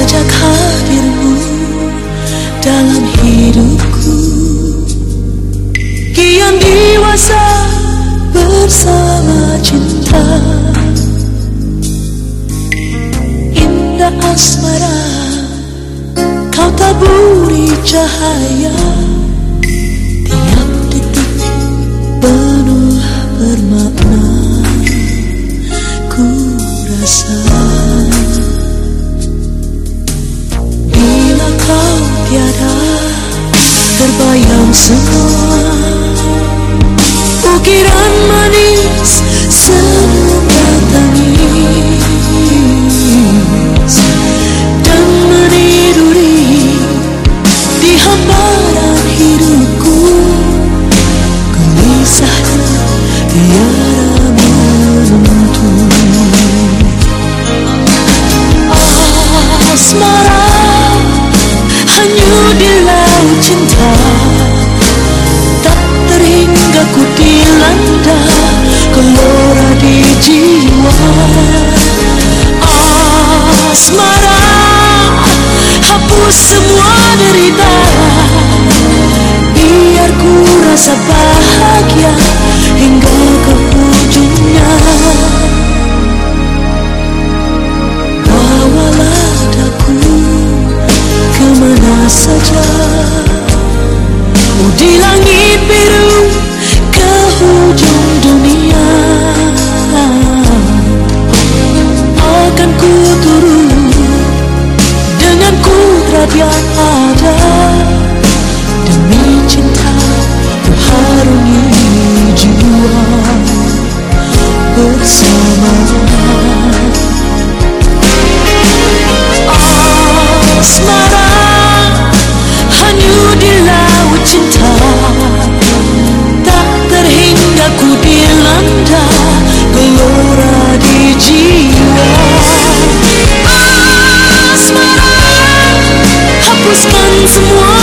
sejak hadirmu dalam hidupku. Kian dewasa bersama cinta, indah asmara kau taburi cahaya. Tiap detik penuh bermakna, ku rasa. Bila kau tiada, terbayang semua ukiran manis senyum dan tangis, dan meniduri di hamparan hidupku. Gelisahnya tiada menentu. Asmara hanyut di laut cinta, tak terhingga ku dilanda gelora di jiwa. Asmara hapus semua derita, biar ku rasa bahagia hingga ke ujungnya. Bawalah daku kemana saja, di langit biru ke ujung dunia. Akan ku turun dengan kudrat yang ada, demi cinta ku harungi jiwa bersama. Asmara hanyut di laut cinta, tak terhingga ku dilanda gelora di jiwa. Asmara hapuskan semua